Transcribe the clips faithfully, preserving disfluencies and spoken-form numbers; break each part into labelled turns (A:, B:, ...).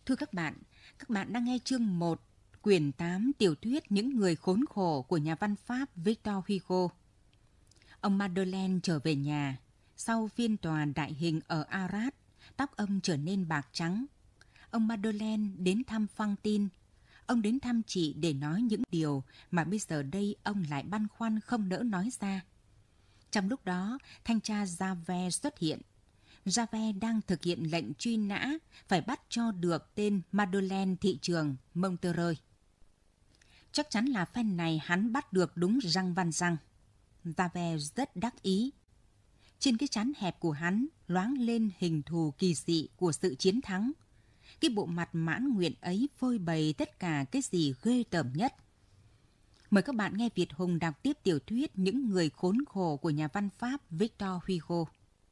A: Thưa các bạn, các bạn đang nghe chương một, quyển tám tiểu thuyết Những người khốn khổ của nhà văn Pháp Victor Hugo. Ông Madeleine trở về nhà. Sau phiên tòa đại hình ở Arras, tóc ông trở nên bạc trắng. Ông Madeleine đến thăm Fantine. Ông đến thăm chị để nói những điều mà bây giờ đây ông lại băn khoăn không nỡ nói ra. Trong lúc đó, thanh tra Javert xuất hiện. Javert đang thực hiện lệnh truy nã phải bắt cho được tên Madeleine thị trường Montreuil. Chắc chắn là phen này hắn bắt được đúng răng văn răng. Javert rất đắc ý. Trên cái trán hẹp của hắn loáng lên hình thù kỳ dị của sự chiến thắng. Cái bộ mặt mãn nguyện ấy phơi bày tất cả cái gì ghê tởm nhất. Mời các bạn nghe Việt Hùng đọc tiếp tiểu thuyết Những người khốn khổ của nhà văn Pháp Victor Hugo.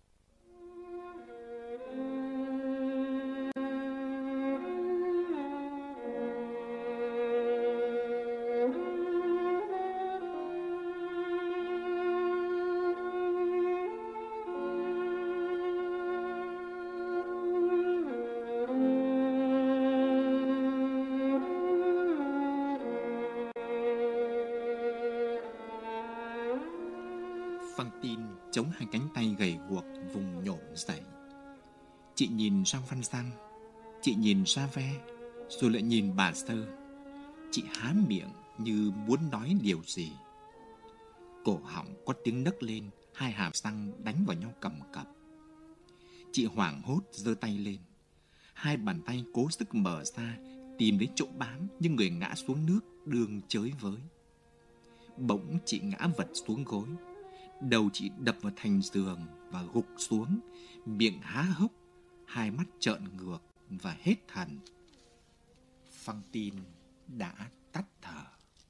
B: Fantine chống hai cánh tay gầy guộc vùng nhổm dậy. Chị nhìn sang Văn Răng, chị nhìn Javert, rồi lại nhìn bà Sơ. Chị há miệng như muốn nói điều gì. Cổ họng có tiếng nấc lên, hai hàm răng đánh vào nhau cầm cập. Chị hoảng hốt giơ tay lên. Hai bàn tay cố sức mở ra, tìm đến chỗ bám như người ngã xuống nước đương chới với. Bỗng chị ngã vật xuống gối. Đầu chị đập vào thành giường và gục xuống, miệng há hốc, hai mắt trợn ngược và hết thần. Fantine đã tắt thở.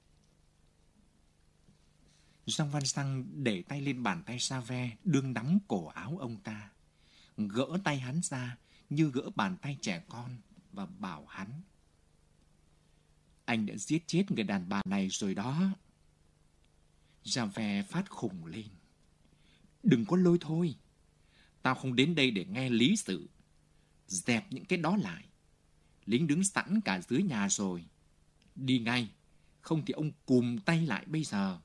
B: Jean Valjean để tay lên bàn tay Javert đương nắm cổ áo ông ta, gỡ tay hắn ra như gỡ bàn tay trẻ con và bảo hắn: "Anh đã giết chết người đàn bà này rồi đó." Javert phát khùng lên: "Đừng có lôi thôi. Tao không đến đây để nghe lý sự. Dẹp những cái đó lại. Lính đứng sẵn cả dưới nhà rồi. Đi ngay, không thì ông cùm tay lại bây giờ."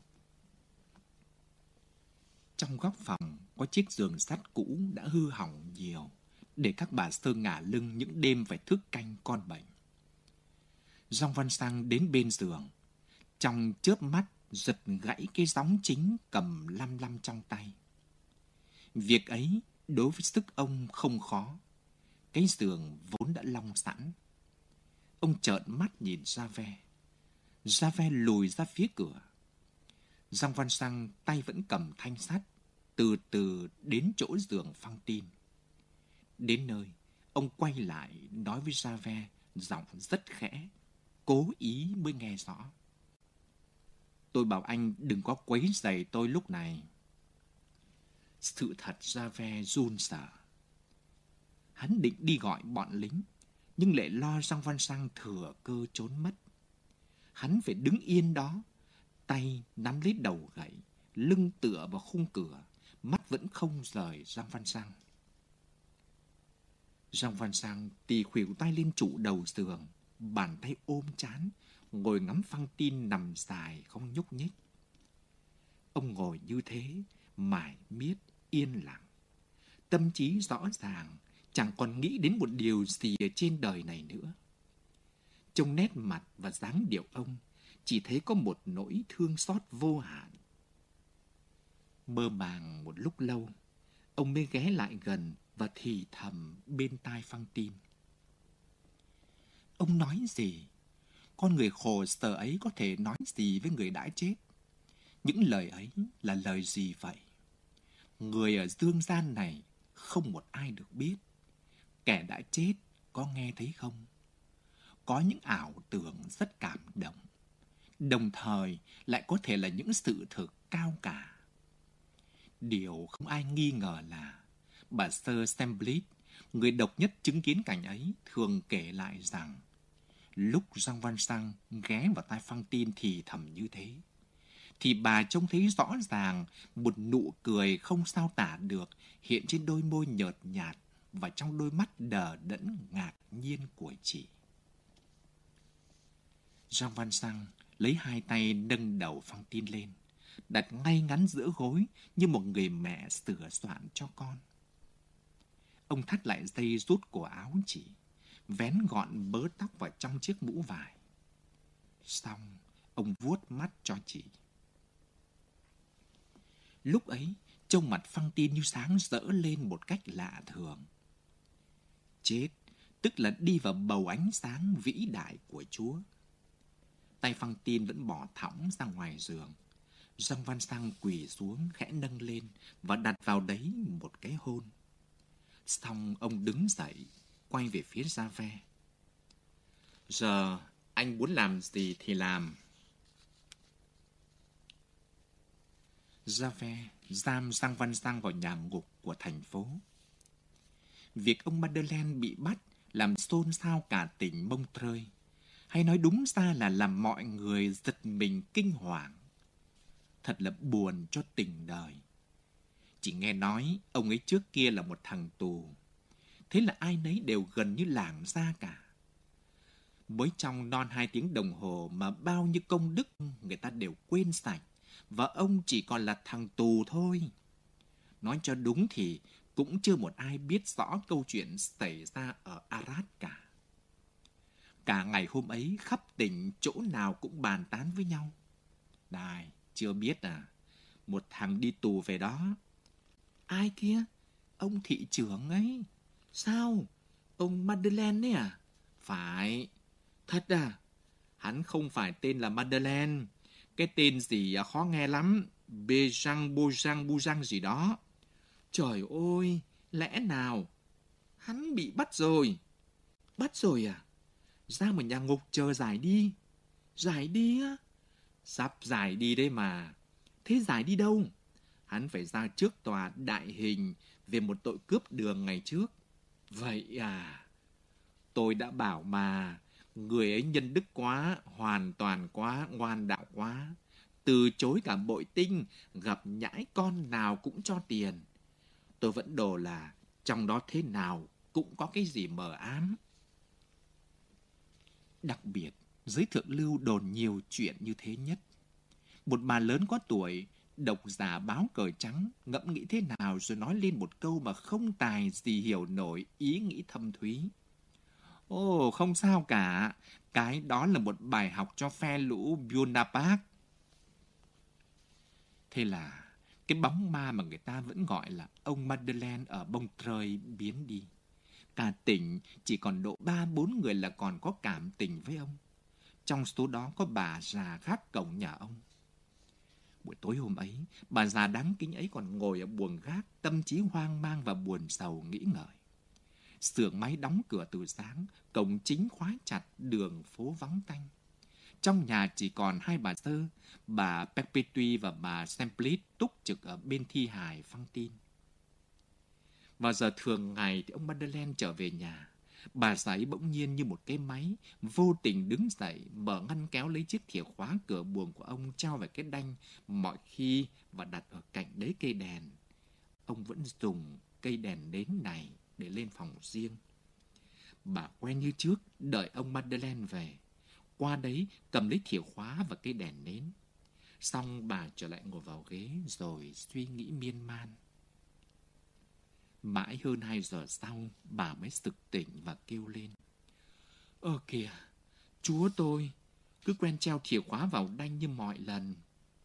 B: Trong góc phòng có chiếc giường sắt cũ đã hư hỏng nhiều, để các bà Sơ ngả lưng những đêm phải thức canh con bệnh. Jean Valjean đến bên giường, trong chớp mắt giật gãy cái gióng chính cầm lăm lăm trong tay. Việc ấy đối với sức ông không khó. Cái giường vốn đã long sẵn. Ông trợn mắt nhìn Javert. Javert lùi ra phía cửa. Jean Valjean tay vẫn cầm thanh sắt, từ từ đến chỗ giường Fantine. Đến nơi, ông quay lại nói với Javert giọng rất khẽ, cố ý mới nghe rõ: "Tôi bảo anh đừng có quấy rầy tôi lúc này." Sự thật Javert run sợ. Hắn định đi gọi bọn lính, nhưng lại lo Jean Valjean thừa cơ trốn mất. Hắn phải đứng yên đó, tay nắm lấy đầu gậy, lưng tựa vào khung cửa, mắt vẫn không rời Jean Valjean. Jean Valjean tì khuỷu tay lên trụ đầu giường, bàn tay ôm trán, ngồi ngắm Fantine nằm dài không nhúc nhích. Ông ngồi như thế, mải miết, yên lặng. Tâm trí rõ ràng, chẳng còn nghĩ đến một điều gì ở trên đời này nữa. Trong nét mặt và dáng điệu ông, chỉ thấy có một nỗi thương xót vô hạn. Mơ màng một lúc lâu, ông mới ghé lại gần và thì thầm bên tai Fantine: "Ông nói gì? Con người khổ sở ấy có thể nói gì với người đã chết? Những lời ấy là lời gì vậy? Người ở dương gian này không một ai được biết. Kẻ đã chết có nghe thấy không? Có những ảo tưởng rất cảm động, đồng thời lại có thể là những sự thực cao cả. Điều không ai nghi ngờ là bà Sơ Semblitz, người độc nhất chứng kiến cảnh ấy, thường kể lại rằng lúc Jean Valjean ghé vào tai Fantine thì thầm như thế, thì bà trông thấy rõ ràng một nụ cười không sao tả được hiện trên đôi môi nhợt nhạt và trong đôi mắt đờ đẫn ngạc nhiên. nhiên của chị. Jean Valjean lấy hai tay nâng đầu Fantine lên, đặt ngay ngắn giữa gối như một người mẹ sửa soạn cho con. Ông thắt lại dây rút cổ áo chị, vén gọn bớ tóc vào trong chiếc mũ vải. Xong, ông vuốt mắt cho chị. Lúc ấy, trông mặt Fantine như sáng rỡ lên một cách lạ thường. Chết, tức là đi vào bầu ánh sáng vĩ đại của Chúa. Tay Fantine vẫn bỏ thõng ra ngoài giường. Jean Valjean quỳ xuống khẽ nâng lên và đặt vào đấy một cái hôn. Xong ông đứng dậy, quay về phía Javert. Giờ anh muốn làm gì thì làm. Javert giam Jean Valjean vào nhà ngục của thành phố. Việc ông Madeleine bị bắt làm xôn xao cả tỉnh Montreuil, hay nói đúng ra là làm mọi người giật mình kinh hoàng. Thật là buồn cho tình đời. Chỉ nghe nói ông ấy trước kia là một thằng tù, thế là ai nấy đều gần như lảng ra cả. Mới trong non hai tiếng đồng hồ mà bao nhiêu công đức người ta đều quên sạch, và ông chỉ còn là thằng tù thôi. Nói cho đúng thì cũng chưa một ai biết rõ câu chuyện xảy ra ở Arras cả. Cả ngày hôm ấy khắp tỉnh chỗ nào cũng bàn tán với nhau. Này, chưa biết à, một thằng đi tù về đó. Ai kia? Ông thị trưởng ấy. Sao? Ông Madeleine ấy à? Phải. Thật à? Hắn không phải tên là Madeleine. Cái tên gì khó nghe lắm. Bejang, Bojang, Bujang gì đó. Trời ơi, lẽ nào? Hắn bị bắt rồi. Bắt rồi à? Ra một nhà ngục chờ giải đi. Giải đi á? Sắp giải đi đấy mà. Thế giải đi đâu? Hắn phải ra trước tòa đại hình về một tội cướp đường ngày trước. Vậy à? Tôi đã bảo mà, người ấy nhân đức quá, hoàn toàn quá, ngoan đạo quá. Từ chối cả bội tinh, gặp nhãi con nào cũng cho tiền. Tôi vẫn đồ là trong đó thế nào cũng có cái gì mờ ám. Đặc biệt, giới thượng lưu đồn nhiều chuyện như thế nhất. Một bà lớn có tuổi, độc giả báo cờ trắng, ngẫm nghĩ thế nào rồi nói lên một câu mà không tài gì hiểu nổi ý nghĩ thâm thúy. Ồ, không sao cả, cái đó là một bài học cho phe lũ Bonaparte. Thế là cái bóng ma mà người ta vẫn gọi là ông Madeleine ở Montreuil biến đi. Cả tỉnh chỉ còn độ ba bốn người là còn có cảm tình với ông. Trong số đó có bà già gác cổng nhà ông. Buổi tối hôm ấy, bà già đáng kính ấy còn ngồi ở buồng gác, tâm trí hoang mang và buồn sầu nghĩ ngợi. Xưởng máy đóng cửa từ sáng, cổng chính khóa chặt, đường phố vắng tanh. Trong nhà chỉ còn hai bà Sơ, bà Perpétue và bà Simplice túc trực ở bên thi hài Fantine. Vào giờ thường ngày thì ông Madeleine trở về nhà. Bà già ấy bỗng nhiên như một cái máy, vô tình đứng dậy, mở ngăn kéo lấy chiếc chìa khóa cửa buồng của ông trao về cái đanh mọi khi và đặt ở cạnh đấy cây đèn. Ông vẫn dùng cây đèn nến này để lên phòng riêng. Bà quen như trước, đợi ông Madeleine về. Qua đấy cầm lấy chìa khóa và cây đèn nến. Xong bà trở lại ngồi vào ghế rồi suy nghĩ miên man. Mãi hơn hai giờ sau, bà mới sực tỉnh và kêu lên. Ơ kìa, Chúa tôi, cứ quen treo chìa khóa vào đanh như mọi lần.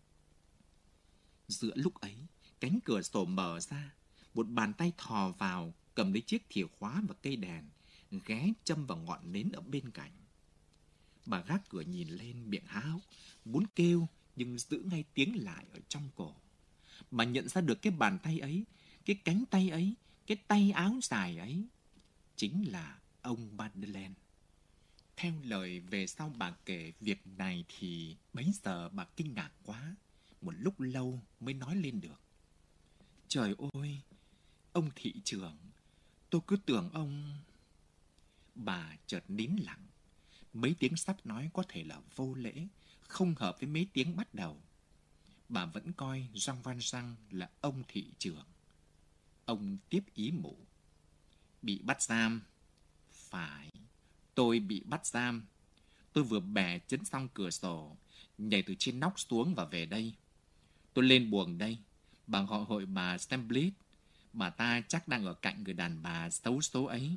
B: Giữa lúc ấy, cánh cửa sổ mở ra, một bàn tay thò vào, cầm lấy chiếc chìa khóa và cây đèn, ghé châm vào ngọn nến ở bên cạnh. Bà gác cửa nhìn lên, miệng há hốc, muốn kêu nhưng giữ ngay tiếng lại ở trong cổ. Bà nhận ra được cái bàn tay ấy, cái cánh tay ấy, cái tay áo dài ấy, chính là ông Madeleine. Theo lời về sau bà kể việc này thì bấy giờ bà kinh ngạc quá, một lúc lâu mới nói lên được. Trời ơi, ông thị trưởng, tôi cứ tưởng ông... Bà chợt nín lặng. Mấy tiếng sắp nói có thể là vô lễ, không hợp với mấy tiếng bắt đầu. Bà vẫn coi Jean Valjean là ông thị trưởng. Ông tiếp ý mụ. Bị bắt giam. Phải. Tôi bị bắt giam. Tôi vừa bẻ chấn xong cửa sổ, nhảy từ trên nóc xuống và về đây. Tôi lên buồng đây, bằng họ hội bà Stamblitz. Bà ta chắc đang ở cạnh người đàn bà xấu số ấy.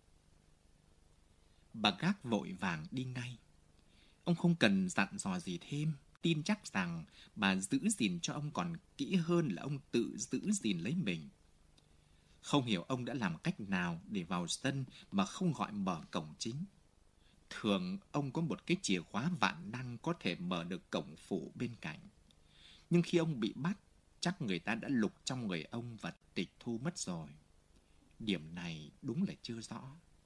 B: Bà gác vội vàng đi ngay. Ông không cần dặn dò gì thêm, tin chắc rằng bà giữ gìn cho ông còn kỹ hơn là ông tự giữ gìn lấy mình. Không hiểu ông đã làm cách nào để vào sân mà không gọi mở cổng chính. Thường ông có một cái chìa khóa vạn năng có thể mở được cổng phủ bên cạnh. Nhưng khi ông bị bắt, chắc người ta đã lục trong người ông và tịch thu mất rồi. Điểm này đúng là chưa rõ.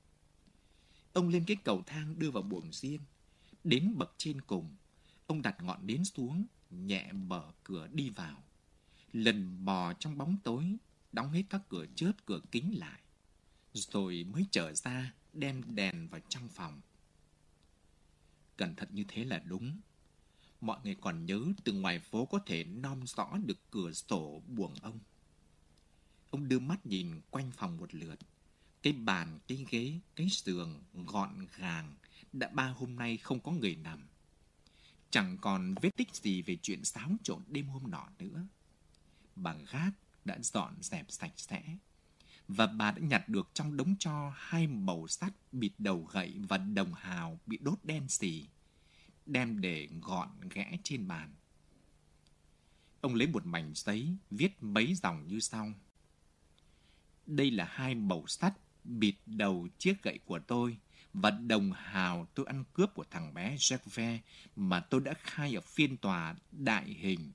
B: Ông lên cái cầu thang đưa vào buồng riêng. Đến bậc trên cùng, ông đặt ngọn nến xuống, nhẹ mở cửa đi vào. Lần mò trong bóng tối, đóng hết các cửa chớp cửa kính lại. Rồi mới trở ra, đem đèn vào trong phòng. Cẩn thận như thế là đúng. Mọi người còn nhớ từ ngoài phố có thể nom rõ được cửa sổ buồng ông. Ông đưa mắt nhìn quanh phòng một lượt. Cái bàn, cái ghế, cái giường gọn gàng, đã ba hôm nay không có người nằm. Chẳng còn vết tích gì về chuyện xáo trộn đêm hôm nọ nữa. Bà gác đã dọn dẹp sạch sẽ. Và bà đã nhặt được trong đống tro hai mẩu sắt bịt đầu gậy và đồng hào bị đốt đen xì, đem để gọn ghẽ trên bàn. Ông lấy một mảnh giấy, viết mấy dòng như sau. Đây là hai mẩu sắt bịt đầu chiếc gậy của tôi và đồng hào tôi ăn cướp của thằng bé Jacques mà tôi đã khai ở phiên tòa đại hình.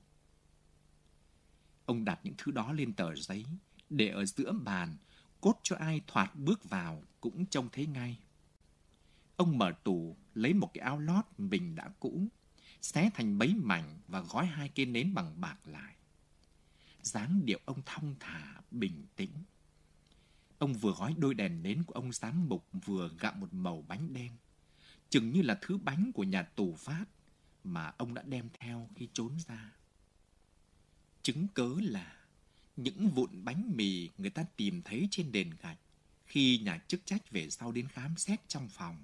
B: Ông đặt những thứ đó lên tờ giấy, để ở giữa bàn, cốt cho ai thoạt bước vào cũng trông thấy ngay. Ông mở tủ, lấy một cái áo lót mình đã cũ, xé thành mấy mảnh và gói hai cây nến bằng bạc lại. Dáng điệu ông thong thả, bình tĩnh. Ông vừa gói đôi đèn nến của ông giám mục, vừa gặm một mẩu bánh đen, chừng như là thứ bánh của nhà tù Pháp mà ông đã đem theo khi trốn ra. Chứng cớ là những vụn bánh mì người ta tìm thấy trên nền gạch khi nhà chức trách về sau đến khám xét trong phòng.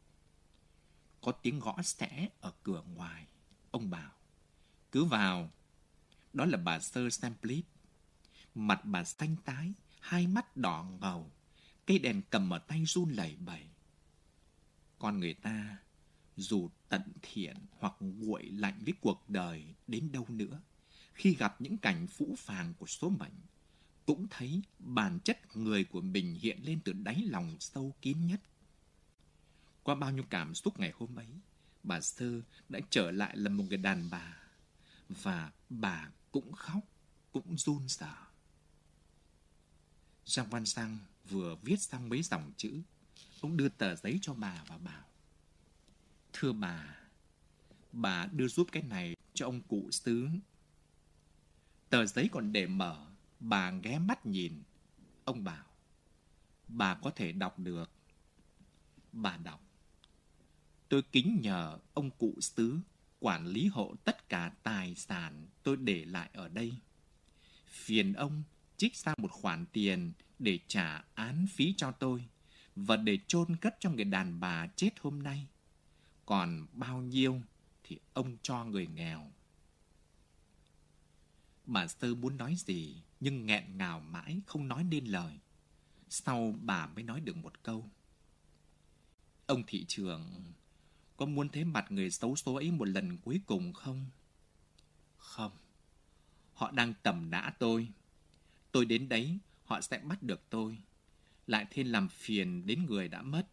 B: Có tiếng gõ xẽ ở cửa ngoài. Ông bảo, cứ vào. Đó là bà Sir Stamplitz. Mặt bà xanh tái, hai mắt đỏ ngầu, cây đèn cầm ở tay run lẩy bẩy. Con người ta, dù tận thiện hoặc nguội lạnh với cuộc đời đến đâu nữa, khi gặp những cảnh phũ phàng của số mệnh, cũng thấy bản chất người của mình hiện lên từ đáy lòng sâu kín nhất. Qua bao nhiêu cảm xúc ngày hôm ấy, bà Sơ đã trở lại là một người đàn bà, và bà cũng khóc, cũng run rẩy. Jean Valjean vừa viết xong mấy dòng chữ, ông đưa tờ giấy cho bà và bảo, thưa bà, bà đưa giúp cái này cho ông cụ xứ. Tờ giấy còn để mở, bà ghé mắt nhìn. Ông bảo, bà có thể đọc được. Bà đọc, tôi kính nhờ ông cụ xứ quản lý hộ tất cả tài sản tôi để lại ở đây. Phiền ông trích ra một khoản tiền để trả án phí cho tôi và để chôn cất cho người đàn bà chết hôm nay. Còn bao nhiêu thì ông cho người nghèo. Bà Sơ muốn nói gì nhưng nghẹn ngào mãi không nói nên lời. Sau bà mới nói được một câu. Ông thị trưởng có muốn thấy mặt người xấu số ấy một lần cuối cùng không? Không. Họ đang tầm nã tôi. Tôi đến đấy, họ sẽ bắt được tôi. Lại thêm làm phiền đến người đã mất.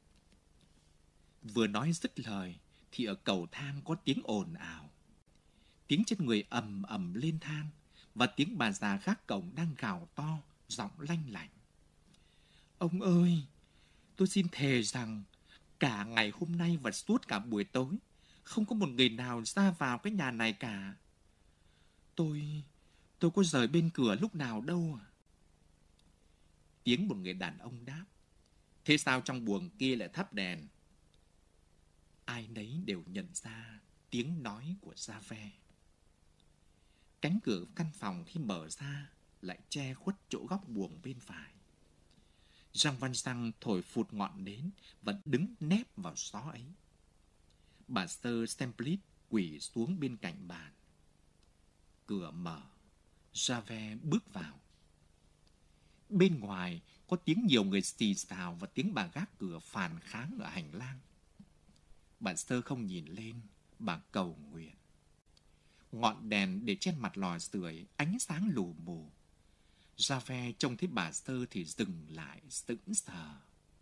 B: Vừa nói dứt lời, thì ở cầu thang có tiếng ồn ào. Tiếng chân người ầm ầm lên thang, và tiếng bà già gác cổng đang gào to, giọng lanh lảnh. Ông ơi, tôi xin thề rằng cả ngày hôm nay và suốt cả buổi tối, không có một người nào ra vào cái nhà này cả. Tôi, tôi có rời bên cửa lúc nào đâu à? Tiếng một người đàn ông đáp. Thế sao trong buồng kia lại thắp đèn? Ai nấy đều nhận ra tiếng nói của Javert. Cánh cửa căn phòng khi mở ra lại che khuất chỗ góc buồng bên phải. Jean Valjean thổi phụt ngọn nến và đứng nép vào gió ấy. Bà Sơ Stemplit quỳ xuống bên cạnh bàn. Cửa mở, Javert bước vào. Bên ngoài có tiếng nhiều người xì xào và tiếng bà gác cửa phàn kháng ở hành lang. Bà Sơ không nhìn lên, bà cầu nguyện. Ngọn đèn để trên mặt lò sưởi ánh sáng lù mù. Javert trông thấy bà Sơ thì dừng lại, sững sờ.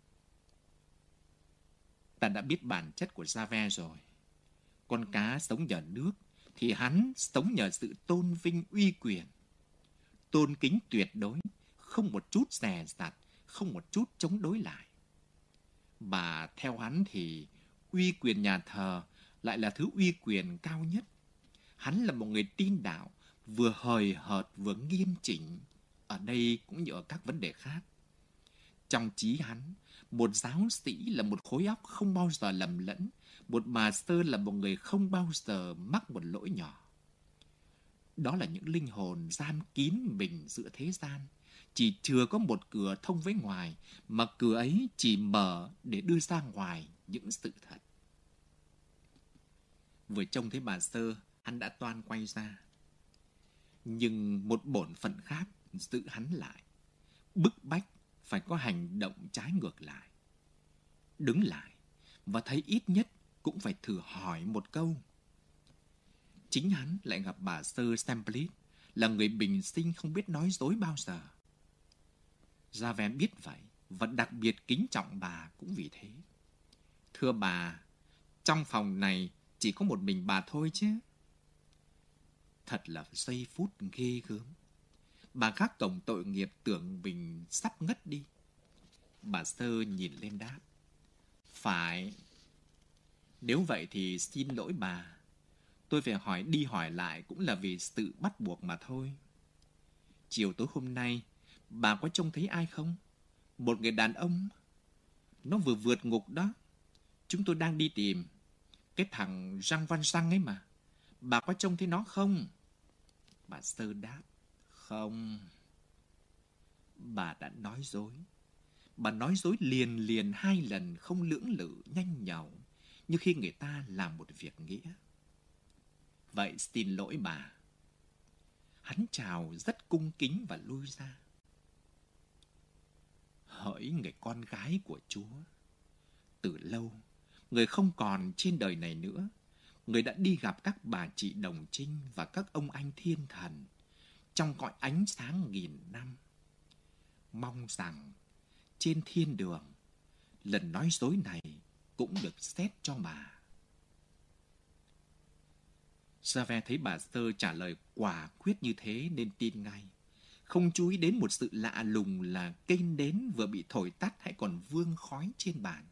B: Ta đã biết bản chất của Javert rồi. Con cá sống nhờ nước thì hắn sống nhờ sự tôn vinh uy quyền. Tôn kính tuyệt đối, không một chút dè dặt, không một chút chống đối lại. Bà theo hắn thì uy quyền nhà thờ lại là thứ uy quyền cao nhất. Hắn là một người tin đạo, vừa hời hợt vừa nghiêm chỉnh. Ở đây cũng như ở các vấn đề khác. Trong trí hắn, một giáo sĩ là một khối óc không bao giờ lầm lẫn. Một bà Sơ là một người không bao giờ mắc một lỗi nhỏ. Đó là những linh hồn giam kín mình giữa thế gian. Chỉ chừa có một cửa thông với ngoài, mà cửa ấy chỉ mở để đưa ra ngoài những sự thật. Vừa trông thấy bà Sơ, hắn đã toan quay ra. Nhưng một bổn phận khác giữ hắn lại. Bức bách phải có hành động trái ngược lại. Đứng lại và thấy ít nhất cũng phải thử hỏi một câu. Chính hắn lại gặp bà Sơ Stemplit, là người bình sinh không biết nói dối bao giờ. Javert biết vậy và đặc biệt kính trọng bà cũng vì thế. Thưa bà, trong phòng này chỉ có một mình bà thôi chứ. Thật là giây phút ghê gớm. Bà gác cổng tội nghiệp tưởng mình sắp ngất đi. Bà Sơ nhìn lên đáp. Phải. Nếu vậy thì xin lỗi bà. Tôi phải hỏi đi hỏi lại cũng là vì sự bắt buộc mà thôi. Chiều tối hôm nay, bà có trông thấy ai không? Một người đàn ông. Nó vừa vượt ngục đó. Chúng tôi đang đi tìm. Cái thằng Jean Valjean ấy mà. Bà có trông thấy nó không? Bà Sơ đáp. Không. Bà đã nói dối. Bà nói dối liền liền hai lần, không lưỡng lự, nhanh nhảu, như khi người ta làm một việc nghĩa. Vậy xin lỗi bà. Hắn chào rất cung kính và lui ra. Hỡi người con gái của Chúa, từ lâu, người không còn trên đời này nữa. Người đã đi gặp các bà chị đồng trinh và các ông anh thiên thần trong cõi ánh sáng nghìn năm. Mong rằng trên thiên đường, lần nói dối này cũng được xét cho bà. Javert thấy bà Sơ trả lời quả quyết như thế nên tin ngay. Không chú ý đến một sự lạ lùng là cây nến vừa bị thổi tắt hay còn vương khói trên bàn.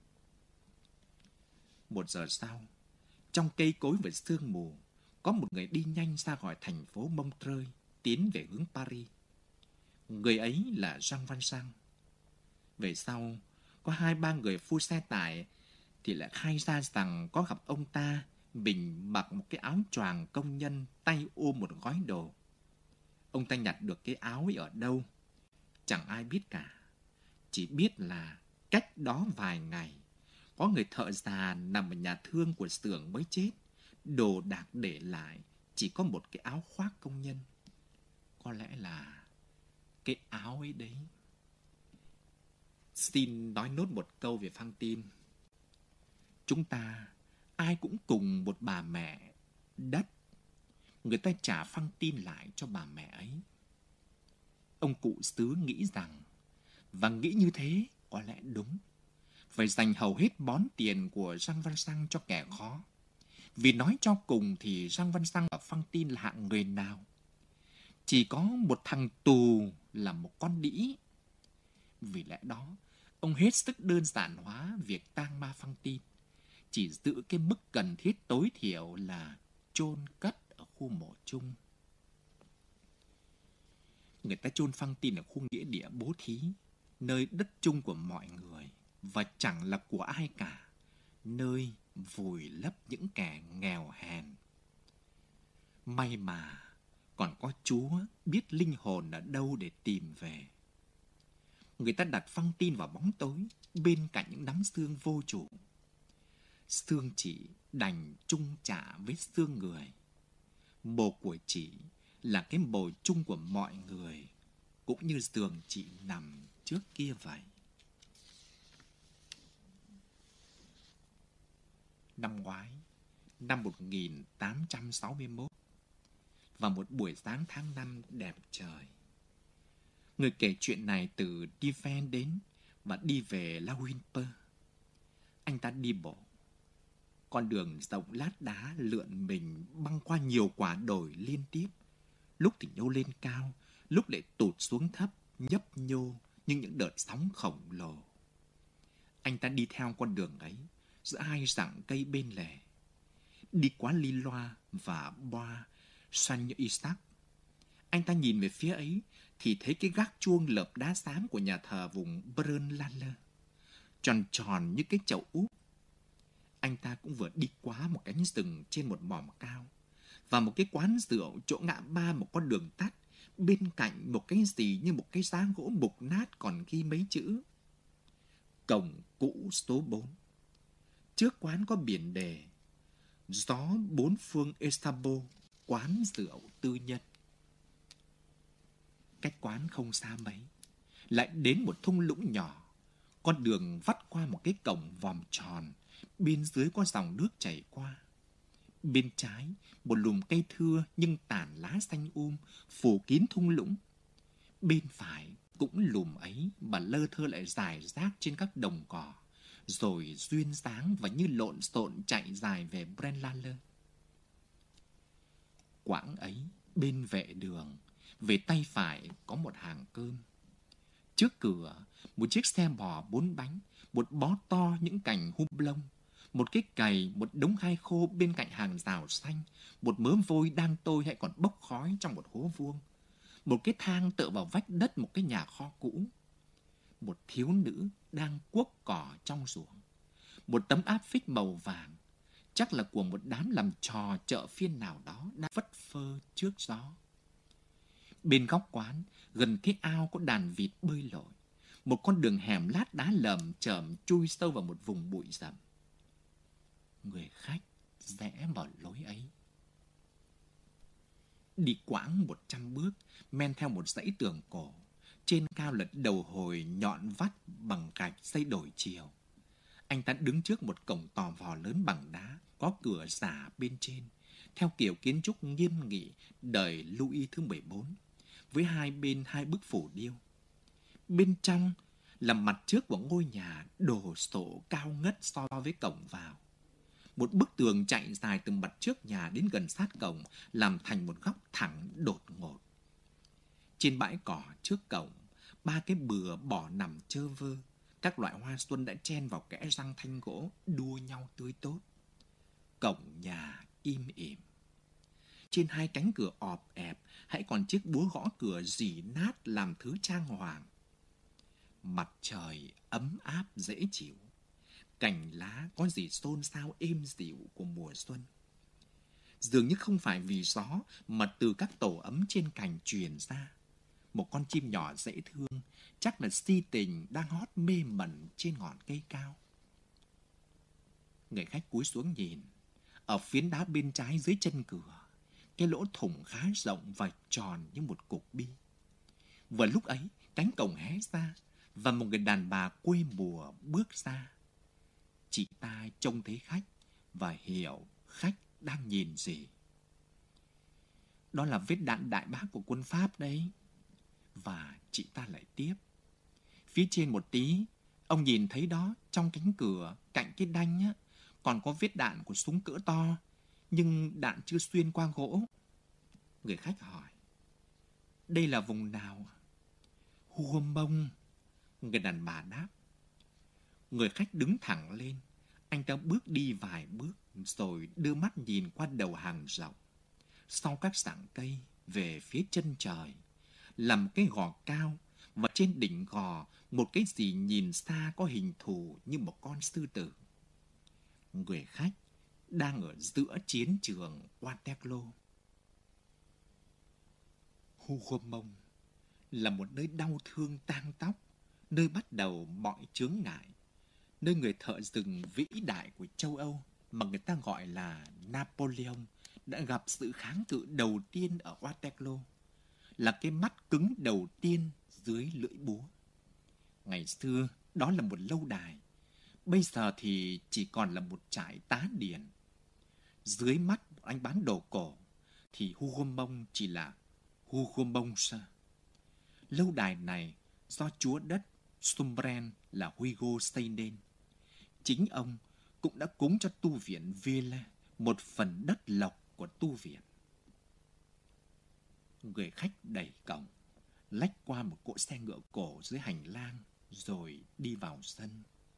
B: Một giờ sau, trong cây cối và sương mù, có một người đi nhanh ra khỏi thành phố Montreuil, tiến về hướng Paris. Người ấy là Jean Valjean. Về sau, có hai ba người phu xe tải thì lại khai ra rằng có gặp ông ta, mình mặc một cái áo choàng công nhân, tay ôm một gói đồ. Ông ta nhặt được cái áo ấy ở đâu? Chẳng ai biết cả. Chỉ biết là cách đó vài ngày, có người thợ già nằm ở nhà thương của xưởng mới chết. Đồ đạc để lại chỉ có một cái áo khoác công nhân. Có lẽ là cái áo ấy đấy. Xin nói nốt một câu về Fantine. Chúng ta ai cũng cùng một bà mẹ đất. Người ta trả Fantine lại cho bà mẹ ấy. Ông cụ xứ nghĩ rằng, và nghĩ như thế có lẽ đúng, phải dành hầu hết bón tiền của Jean Valjean cho kẻ khó. Vì nói cho cùng thì Jean Valjean và Fantine là hạng người nào? Chỉ có một thằng tù là một con đĩ. Vì lẽ đó, ông hết sức đơn giản hóa việc tang ma Fantine, chỉ giữ cái mức cần thiết tối thiểu là chôn cất ở khu mộ chung. Người ta chôn Fantine ở khu nghĩa địa bố thí, nơi đất chung của mọi người và chẳng là của ai cả, nơi vùi lấp những kẻ nghèo hèn. May mà còn có Chúa biết linh hồn ở đâu để tìm về. Người ta đặt phăng tin vào bóng tối bên cạnh những đám xương vô chủ. Xương chị đành chung trả với xương người. Mồ của chị là cái mồ chung của mọi người, cũng như giường chị nằm trước kia vậy. Năm ngoái, năm một nghìn tám trăm sáu mươi mốt, vào một buổi sáng tháng năm đẹp trời, người kể chuyện này từ Diven đến và đi về La Winper. Anh ta đi bộ. Con đường rộng lát đá lượn mình băng qua nhiều quả đồi liên tiếp. Lúc thì nhô lên cao, lúc lại tụt xuống thấp, nhấp nhô như những đợt sóng khổng lồ. Anh ta đi theo con đường ấy, giữa hai rặng cây bên lề. Đi qua Lilloa và Bois Saint-Isaac. Anh ta nhìn về phía ấy thì thấy cái gác chuông lợp đá xám của nhà thờ vùng Braine-l'Alleud, tròn tròn như cái chậu úp. Anh ta cũng vừa đi qua một cánh rừng trên một mỏm cao và một cái quán rượu chỗ ngã ba một con đường tắt, bên cạnh một cái gì như một cái giá gỗ mục nát còn ghi mấy chữ: Cổng cũ số bốn. Trước quán có biển đề: Gió bốn phương Estabo, quán rượu tư nhân. Cách quán không xa mấy, lại đến một thung lũng nhỏ. Con đường vắt qua một cái cổng vòm tròn, bên dưới có dòng nước chảy qua. Bên trái, một lùm cây thưa nhưng tàn lá xanh um phủ kín thung lũng. Bên phải cũng lùm ấy mà lơ thơ lại dài rác trên các đồng cỏ, rồi duyên dáng và như lộn xộn chạy dài về Braine-l'Alleud. Quãng ấy, bên vệ đường, về tay phải có một hàng cơm. Trước cửa, một chiếc xe bò bốn bánh, một bó to những cành hum lông, một cái cày, một đống hai khô bên cạnh hàng rào xanh, một mớ vôi đang tôi hay còn bốc khói trong một hố vuông, một cái thang tựa vào vách đất một cái nhà kho cũ, một thiếu nữ đang cuốc cỏ trong ruộng, một tấm áp phích màu vàng, chắc là của một đám làm trò chợ phiên nào đó đang phất phơ trước gió. Bên góc quán, gần cái ao có đàn vịt bơi lội, một con đường hẻm lát đá lởm chởm chui sâu vào một vùng bụi rậm. Người khách rẽ vào lối ấy. Đi quãng một trăm bước, men theo một dãy tường cổ, trên cao là đầu hồi nhọn vắt bằng gạch xây đổi chiều. Anh ta đứng trước một cổng tò vò lớn bằng đá, có cửa giả bên trên, theo kiểu kiến trúc nghiêm nghị đời Louis thứ mười bốn, với hai bên hai bức phù điêu. Bên trong là mặt trước của ngôi nhà đồ sộ cao ngất so với cổng vào. Một bức tường chạy dài từ mặt trước nhà đến gần sát cổng, làm thành một góc thẳng đột ngột. Trên bãi cỏ trước cổng, ba cái bừa bỏ nằm chơ vơ. Các loại hoa xuân đã chen vào kẽ răng thanh gỗ, đua nhau tươi tốt. Cổng nhà im ỉm. Trên hai cánh cửa ọp ẹp, hãy còn chiếc búa gõ cửa rỉ nát làm thứ trang hoàng. Mặt trời ấm áp dễ chịu. Cành lá có gì xôn xao êm dịu của mùa xuân. Dường như không phải vì gió mà từ các tổ ấm trên cành truyền ra. Một con chim nhỏ dễ thương, chắc là si tình đang hót mê mẩn trên ngọn cây cao. Người khách cúi xuống nhìn. Ở phiến đá bên trái dưới chân cửa, cái lỗ thủng khá rộng và tròn như một cục bi. Vừa lúc ấy, cánh cổng hé ra và một người đàn bà quê mùa bước ra. Chị ta trông thấy khách và hiểu khách đang nhìn gì. Đó là vết đạn đại bác của quân Pháp đấy. Và chị ta lại tiếp. Phía trên một tí, ông nhìn thấy đó, trong cánh cửa, cạnh cái đanh á, còn có vết đạn của súng cỡ to, nhưng đạn chưa xuyên qua gỗ. Người khách hỏi, đây là vùng nào? Huông Bông. Người đàn bà đáp. Người khách đứng thẳng lên. Anh ta bước đi vài bước, rồi đưa mắt nhìn qua đầu hàng rộng. Sau các rặng cây, về phía chân trời, là một cái gò cao, và trên đỉnh gò một cái gì nhìn xa có hình thù như một con sư tử. Người khách đang ở giữa chiến trường Waterloo. Huông Mông là một nơi đau thương tang tóc, nơi bắt đầu mọi chướng ngại, nơi người thợ rừng vĩ đại của châu Âu mà người ta gọi là Napoleon đã gặp sự kháng cự đầu tiên ở Waterloo, là cái mắt cứng đầu tiên dưới lưỡi búa. Ngày xưa, đó là một lâu đài, bây giờ thì chỉ còn là một trại tá điền. Dưới mắt anh bán đồ cổ, thì Hougomont chỉ là Hougomont. Lâu đài này do chúa đất Sombren là Hugo xây nên. Chính ông cũng đã cúng cho tu viện Villa một phần đất lộc của tu viện. Người khách đẩy cổng, lách qua một cỗ xe ngựa cổ dưới hành lang, rồi đi vào sân.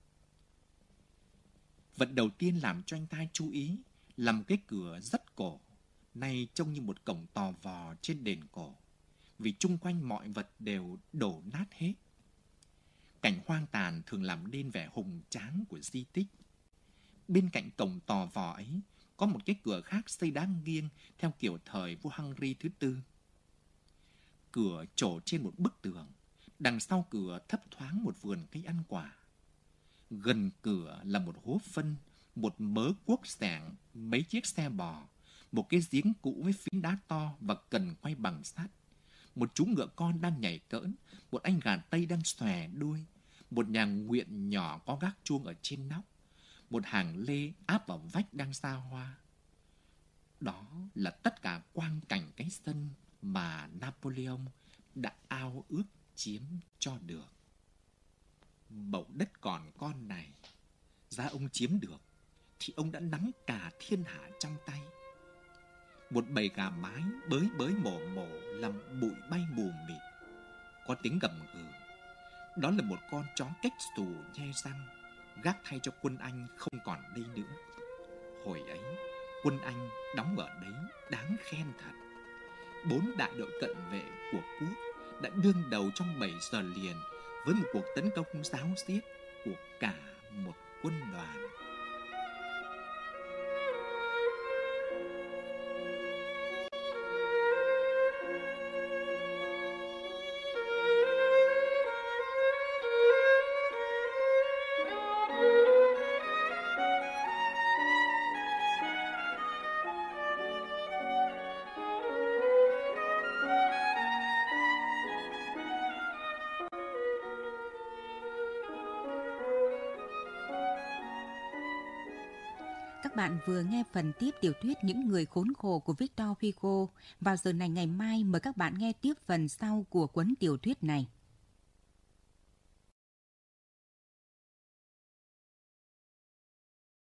B: Vật đầu tiên làm cho anh ta chú ý là một cái cửa rất cổ, nay trông như một cổng tò vò trên đền cổ, vì chung quanh mọi vật đều đổ nát hết. Cảnh hoang tàn thường làm nên vẻ hùng tráng của di tích. Bên cạnh cổng tò vò ấy có một cái cửa khác xây đá nghiêng theo kiểu thời vua Henry thứ tư. Cửa trổ trên một bức tường, đằng sau cửa thấp thoáng một vườn cây ăn quả. Gần cửa là một hố phân, một mớ cuốc xẻng, mấy chiếc xe bò, một cái giếng cũ với phiến đá to và cần quay bằng sắt. Một chú ngựa con đang nhảy cỡn, một anh gà tây đang xòe đuôi, một nhà nguyện nhỏ có gác chuông ở trên nóc, một hàng lê áp vào vách đang xa hoa. Đó là tất cả quang cảnh cái sân mà Napoleon đã ao ước chiếm cho được. Bầu đất còn con này, giá ông chiếm được thì ông đã nắm cả thiên hạ trong tay. Một bầy gà mái bới bới mổ mổ làm bụi bay mù mịt. Có tiếng gầm gừ. Đó là một con chó cách xù nhe răng, gác thay cho quân Anh không còn đây nữa. Hồi ấy, quân Anh đóng ở đấy đáng khen thật. Bốn đại đội cận vệ của quốc đã đương đầu trong bảy giờ liền với một cuộc tấn công ráo riết của cả một quân đoàn.
A: Các bạn vừa nghe phần tiếp tiểu thuyết Những người khốn khổ của Victor Hugo. Vào giờ này ngày mai, mời các bạn nghe tiếp phần sau của cuốn tiểu thuyết này.